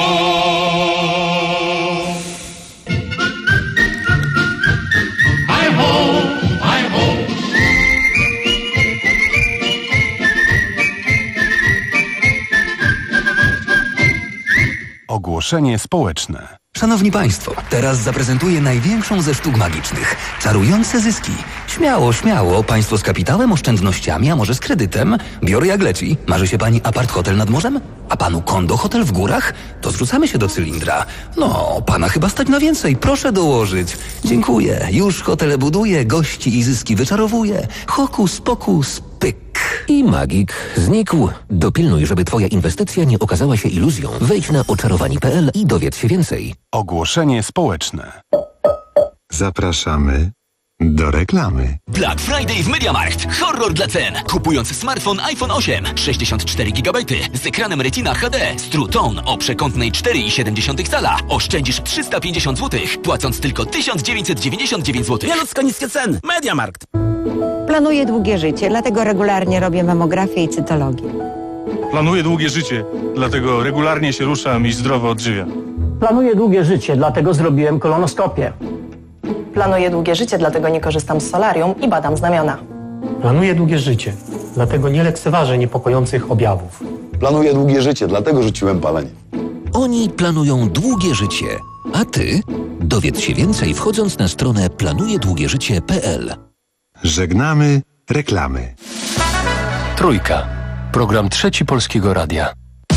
Ogłoszenie społeczne. Szanowni Państwo, teraz zaprezentuję największą ze sztuk magicznych. Czarujące zyski. Śmiało, śmiało. Państwo z kapitałem, oszczędnościami, a może z kredytem? Biorę jak leci. Marzy się Pani apart hotel nad morzem? A Panu kondo hotel w górach? To zrzucamy się do cylindra. No, Pana chyba stać na więcej. Proszę dołożyć. Dziękuję. Już hotele buduję, gości i zyski wyczarowuję. Hokus pokus, pyk. I magik znikł. Dopilnuj, żeby Twoja inwestycja nie okazała się iluzją. Wejdź na oczarowani kropka p l i dowiedz się więcej. Ogłoszenie społeczne. Zapraszamy do reklamy. Black Friday w MediaMarkt. Horror dla cen. Kupując smartfon iPhone osiem, sześćdziesiąt cztery gigabajty z ekranem Retina H D z True Tone o przekątnej cztery i siedem cala oszczędzisz trzysta pięćdziesiąt złotych, płacąc tylko tysiąc dziewięćset dziewięćdziesiąt dziewięć złotych. Nieludzko niskie ceny. MediaMarkt. Planuję długie życie, dlatego regularnie robię mamografię i cytologię. Planuję długie życie, dlatego regularnie się ruszam i zdrowo odżywiam. Planuję długie życie, dlatego zrobiłem kolonoskopię. Planuję długie życie, dlatego nie korzystam z solarium i badam znamiona. Planuję długie życie, dlatego nie lekceważę niepokojących objawów. Planuję długie życie, dlatego rzuciłem palenie. Oni planują długie życie, a ty dowiedz się więcej wchodząc na stronę planuje długie życie kropka p l. Żegnamy reklamy. Trójka. Program Trzeci Polskiego Radia.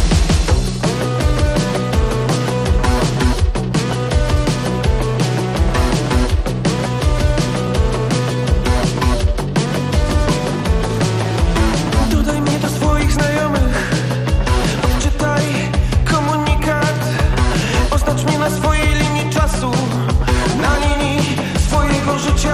Dodaj mnie do swoich znajomych, odczytaj komunikat, oznacz mnie na swojej linii czasu, na linii swojego życia.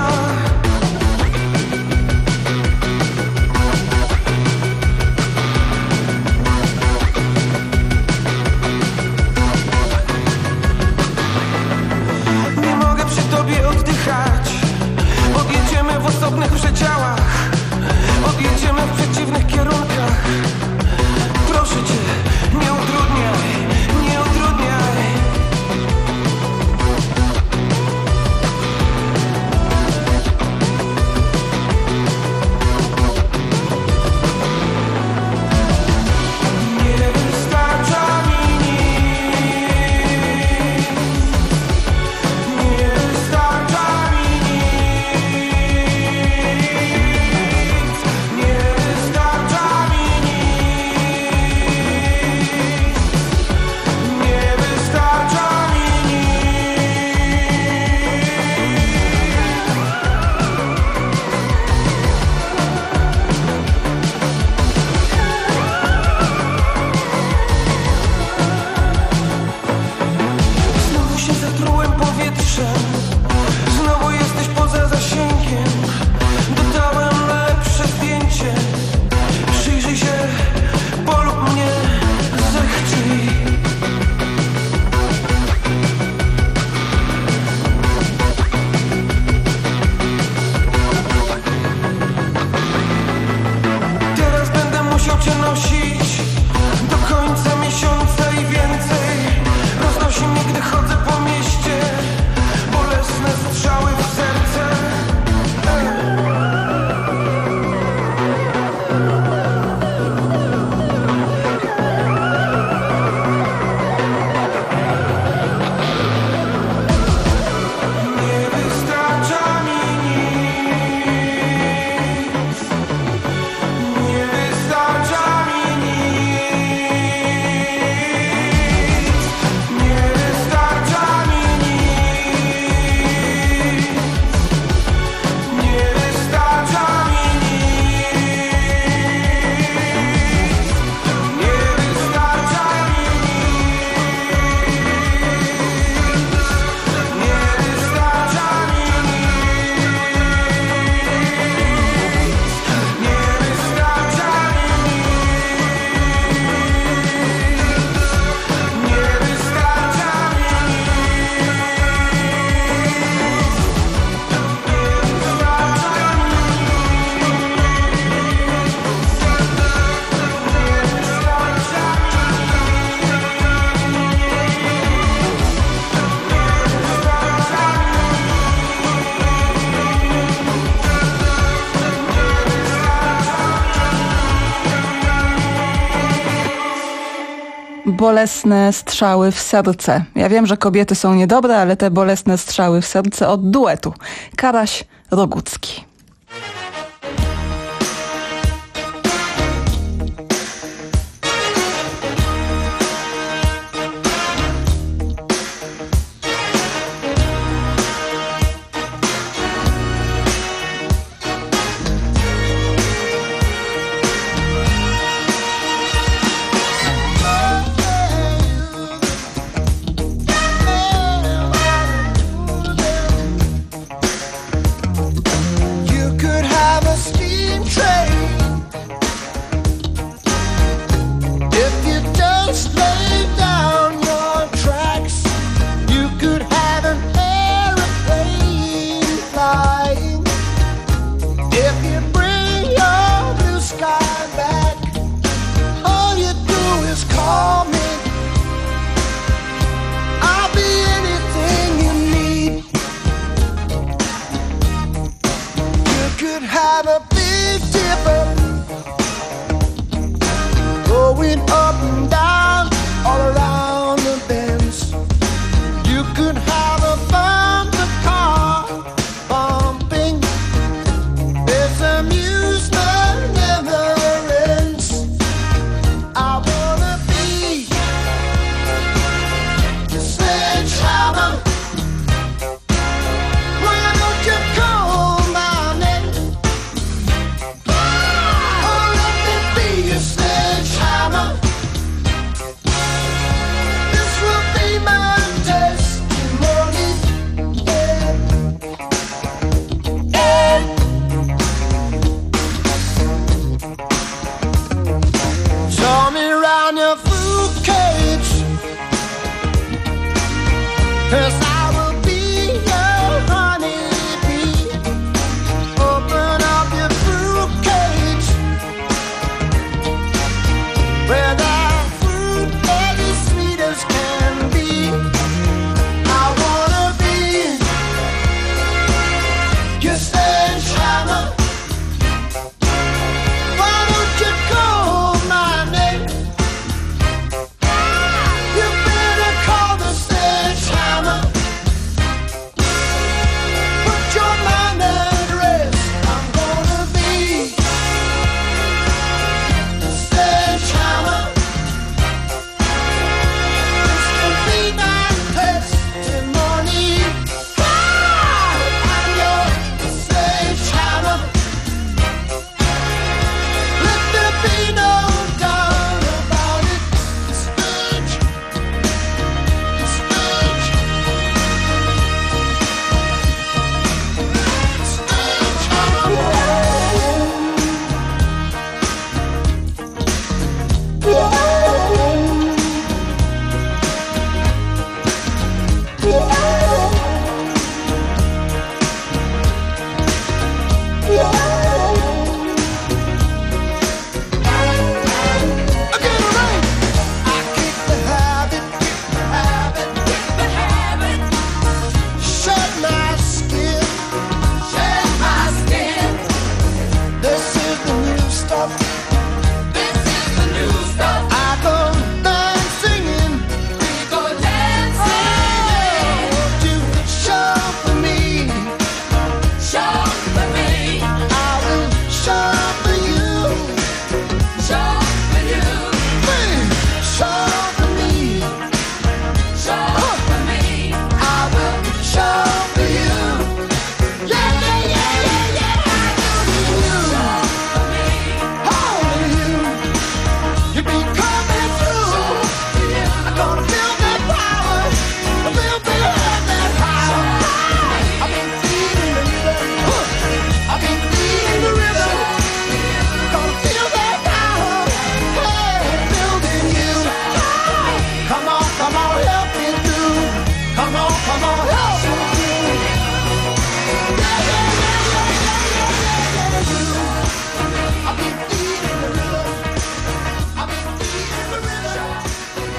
Nie mogę przy tobie oddychać, odjedziemy w osobnych przedziałach, odjedziemy w przeciwnych kierunkach. Proszę cię, nie utrudniaj, nie utrudniaj. Nie wystarcza mi nic, nie wystarcza mi nic, nie wystarcza mi nic, nie wystarcza mi Znowu się zatrułem powietrzem, znowu jesteś poza zasięgiem. Dodałem lepsze zdjęcie, przyjrzyj się, polub mnie, zechciej. Teraz będę musiał cię nosić do końca miesiąca i więcej. Roznosi mnie, gdy chodzę po mieście, bolesne strzały w serce. Nie wystarcza mi nic, nie wystarcza mi nic, nie wystarcza mi nic, nie wystarcza mi nic, nie wystarcza mi nic, nie wystarcza mi nic, nie wystarcza Bolesne strzały w serce. Ja wiem, że kobiety są niedobre, ale te bolesne strzały w serce od duetu. Karaś Rogucki. You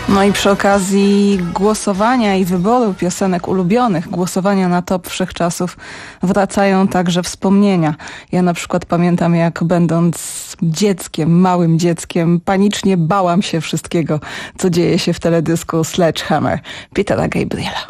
No i przy okazji głosowania i wyboru piosenek ulubionych, głosowania na top wszechczasów, wracają także wspomnienia. Ja na przykład pamiętam, jak będąc dzieckiem, małym dzieckiem, panicznie bałam się wszystkiego, co dzieje się w teledysku Sledgehammer Petera Gabriela.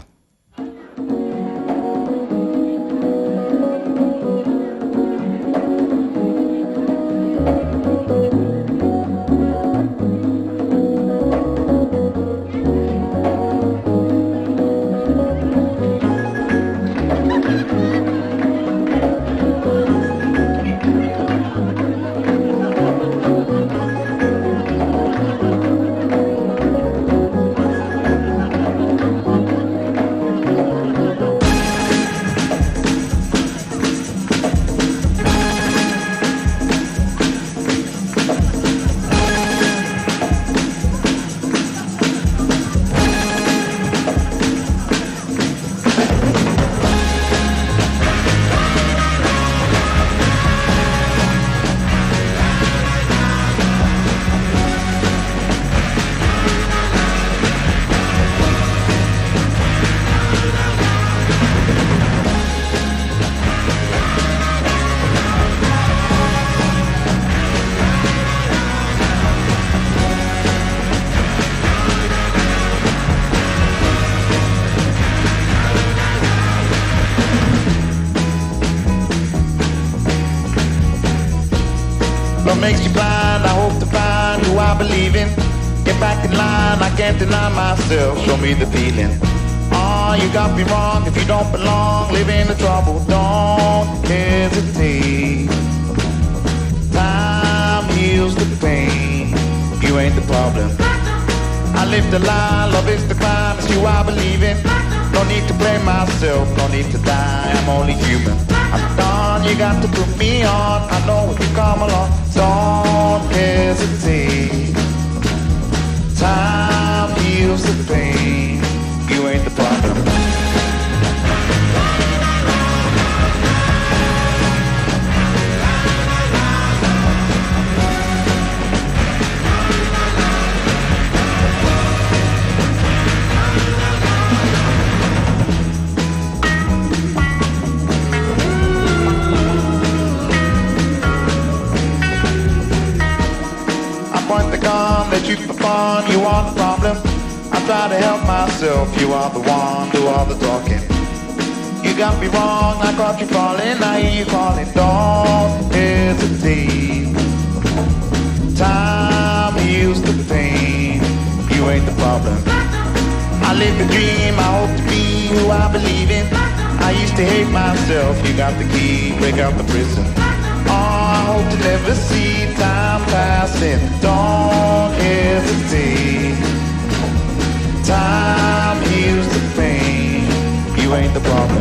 What makes you blind? I hope to find who I believe in. Get back in line, I can't deny myself. Show me the feeling. Oh, you got me wrong. If you don't belong, live in the trouble. Don't hesitate. Time heals the pain. You ain't the problem. I live the lie, love is the crime. It's you I believe in. No need to blame myself, no need to die. I'm only human. I'm done, you got to put me on. I know if you come along, don't hesitate. Time heals the pain. You ain't the problem. Point the gun that you fun, you are the problem. I try to help myself, you are the one, do all the talking. You got me wrong, I caught you falling, I hear you calling. Don't hesitate. Time heals the pain. You ain't the problem. I live the dream, I hope to be who I believe in. I used to hate myself, you got the key, break out the prison. Oh, I hope to never see time passing. Don't hesitate. Time heals the pain. You ain't the problem.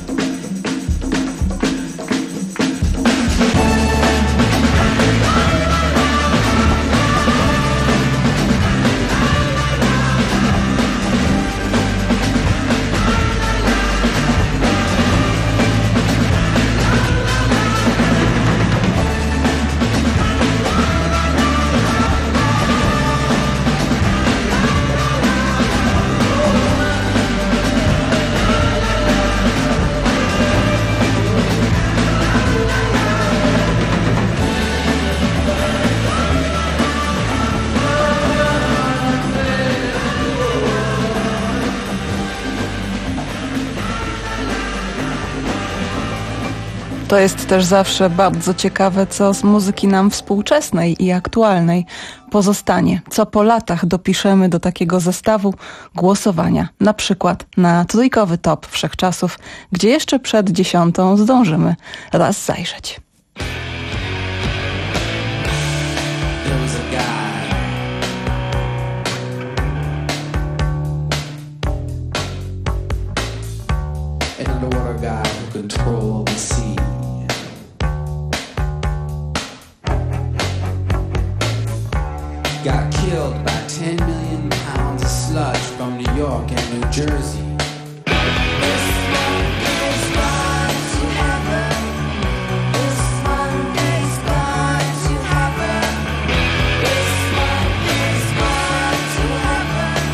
To jest też zawsze bardzo ciekawe, co z muzyki nam współczesnej i aktualnej pozostanie. Co po latach dopiszemy do takiego zestawu głosowania. Na przykład na trójkowy top wszechczasów, gdzie jeszcze przed dziesiątą zdążymy raz zajrzeć. Got killed by ten million pounds of sludge from New York and New Jersey. This one is gone to heaven. This one is gone to heaven. This one is gone to heaven.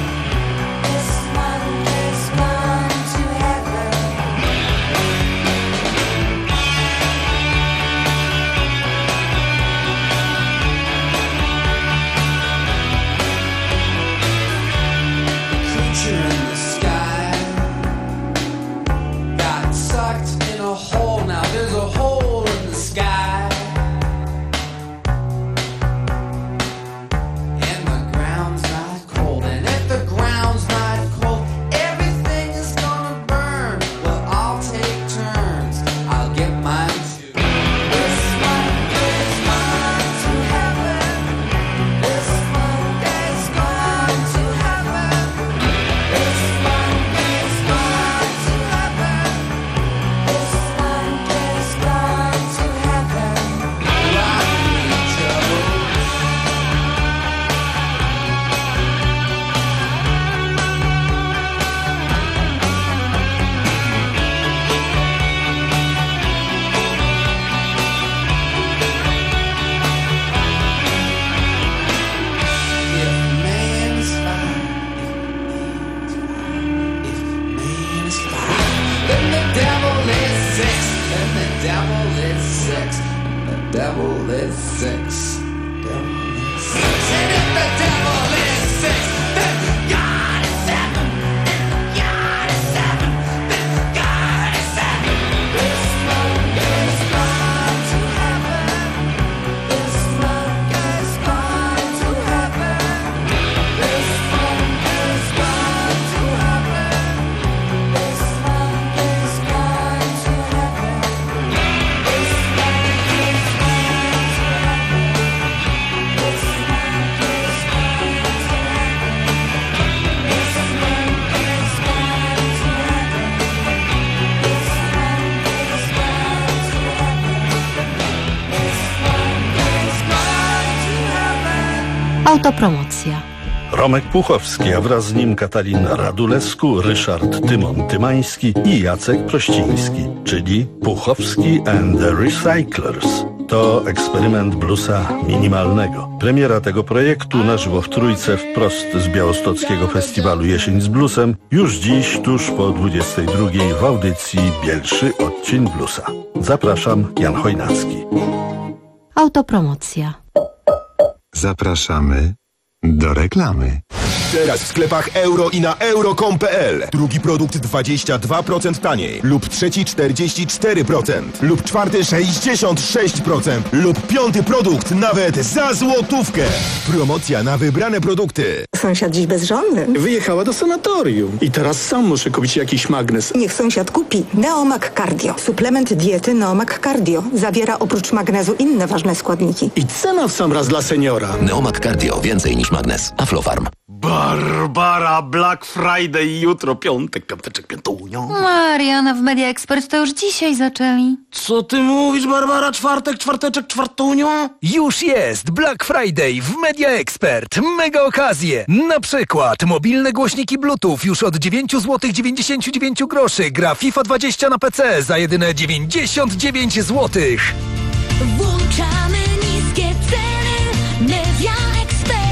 Autopromocja. Romek Puchowski, a wraz z nim Katarina Radulescu, Ryszard Tymon Tymański i Jacek Prościński, czyli Puchowski and the Recyclers. To eksperyment bluesa minimalnego. Premiera tego projektu na żywo w Trójce wprost z białostockiego festiwalu Jesień z bluesem już dziś tuż po dwudziestej drugiej w audycji Bielszy odcień bluesa. Zapraszam, Jan Chojnacki. Autopromocja. Zapraszamy do reklamy. Teraz w sklepach euro i na euro kropka com kropka pe el. Drugi produkt dwadzieścia dwa procent taniej. Lub trzeci czterdzieści cztery procent. Lub czwarty sześćdziesiąt sześć procent. Lub piąty produkt nawet za złotówkę. Promocja na wybrane produkty. Sąsiad dziś bezżonny. Wyjechała do sanatorium. I teraz sam muszę kupić jakiś magnes. Niech sąsiad kupi Neomag Cardio. Suplement diety Neomag Cardio. Zawiera oprócz magnezu inne ważne składniki. I cena w sam raz dla seniora. Neomag Cardio. Więcej niż magnes. Aflofarm. Barbara, Black Friday, jutro piątek, piąteczek, piątunio. Mariana, w Media Expert to już dzisiaj zaczęli. Co ty mówisz, Barbara? Czwartek, czwarteczek, czwartunio? Już jest Black Friday w Media Expert. Mega okazje. Na przykład mobilne głośniki Bluetooth już od dziewięć złotych dziewięćdziesiąt dziewięć groszy. Gra FIFA dwadzieścia na P C za jedyne dziewięćdziesiąt dziewięć złotych. Włączamy niskie ceny. Media Expert.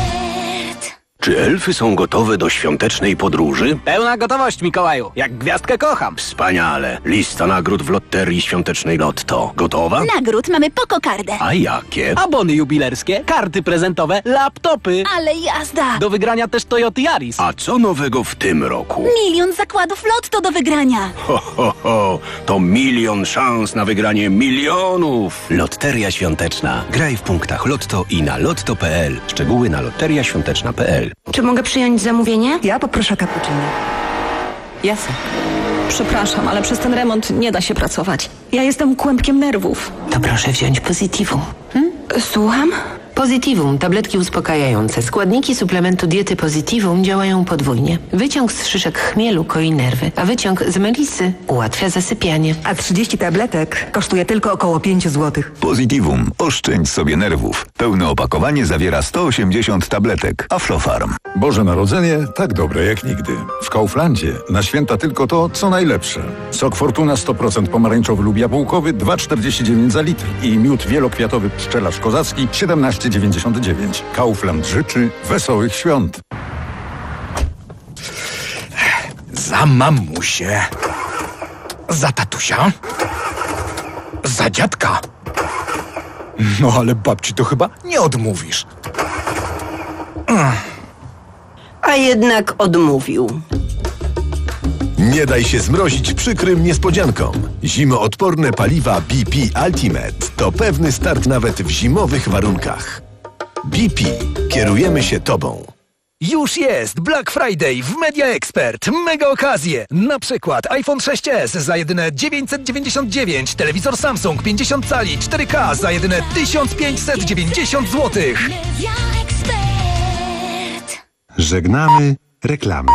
Czy elfy są gotowe do świątecznej podróży? Pełna gotowość, Mikołaju. Jak gwiazdkę kocham. Wspaniale. Lista nagród w loterii świątecznej Lotto. Gotowa? Nagród mamy pokokardę. A jakie? Abony jubilerskie, karty prezentowe, laptopy. Ale jazda. Do wygrania też Toyota Yaris. A co nowego w tym roku? Milion zakładów Lotto do wygrania. Ho, ho, ho. To milion szans na wygranie milionów. Loteria świąteczna. Graj w punktach Lotto i na lotto kropka pe el. Szczegóły na loteria świąteczna kropka pe el. Czy mogę przyjąć zamówienie? Ja poproszę cappuccino. Jasne. Przepraszam, ale przez ten remont nie da się pracować. Ja jestem kłębkiem nerwów. To proszę wziąć Positivum. Hm? Słucham? Positivum, tabletki uspokajające. Składniki suplementu diety Positivum działają podwójnie. Wyciąg z szyszek chmielu koi nerwy, a wyciąg z melisy ułatwia zasypianie. A trzydzieści tabletek kosztuje tylko około pięć złotych. Positivum. Oszczędź sobie nerwów. Pełne opakowanie zawiera sto osiemdziesiąt tabletek. Aflofarm. Boże Narodzenie tak dobre jak nigdy. W Kauflandzie na święta tylko to, co najlepsze. Sok Fortuna sto procent pomarańczowy lub jabłkowy dwa czterdzieści dziewięć za litr i miód wielokwiatowy pszczelarz kozacki siedemnaście dziewięćdziesiąt dziewięć. Kaufland życzy wesołych świąt. Za mamusię. Za tatusia. Za dziadka. No ale babci to chyba nie odmówisz. A jednak odmówił. Nie daj się zmrozić przykrym niespodziankom. Zimoodporne paliwa B P Ultimate to pewny start nawet w zimowych warunkach. B P. Kierujemy się Tobą. Już jest Black Friday w Media Expert. Mega okazje. Na przykład iPhone sześć es za jedyne dziewięćset dziewięćdziesiąt dziewięć, telewizor Samsung pięćdziesiąt cali cztery K za jedyne tysiąc pięćset dziewięćdziesiąt złotych. Żegnamy reklamy.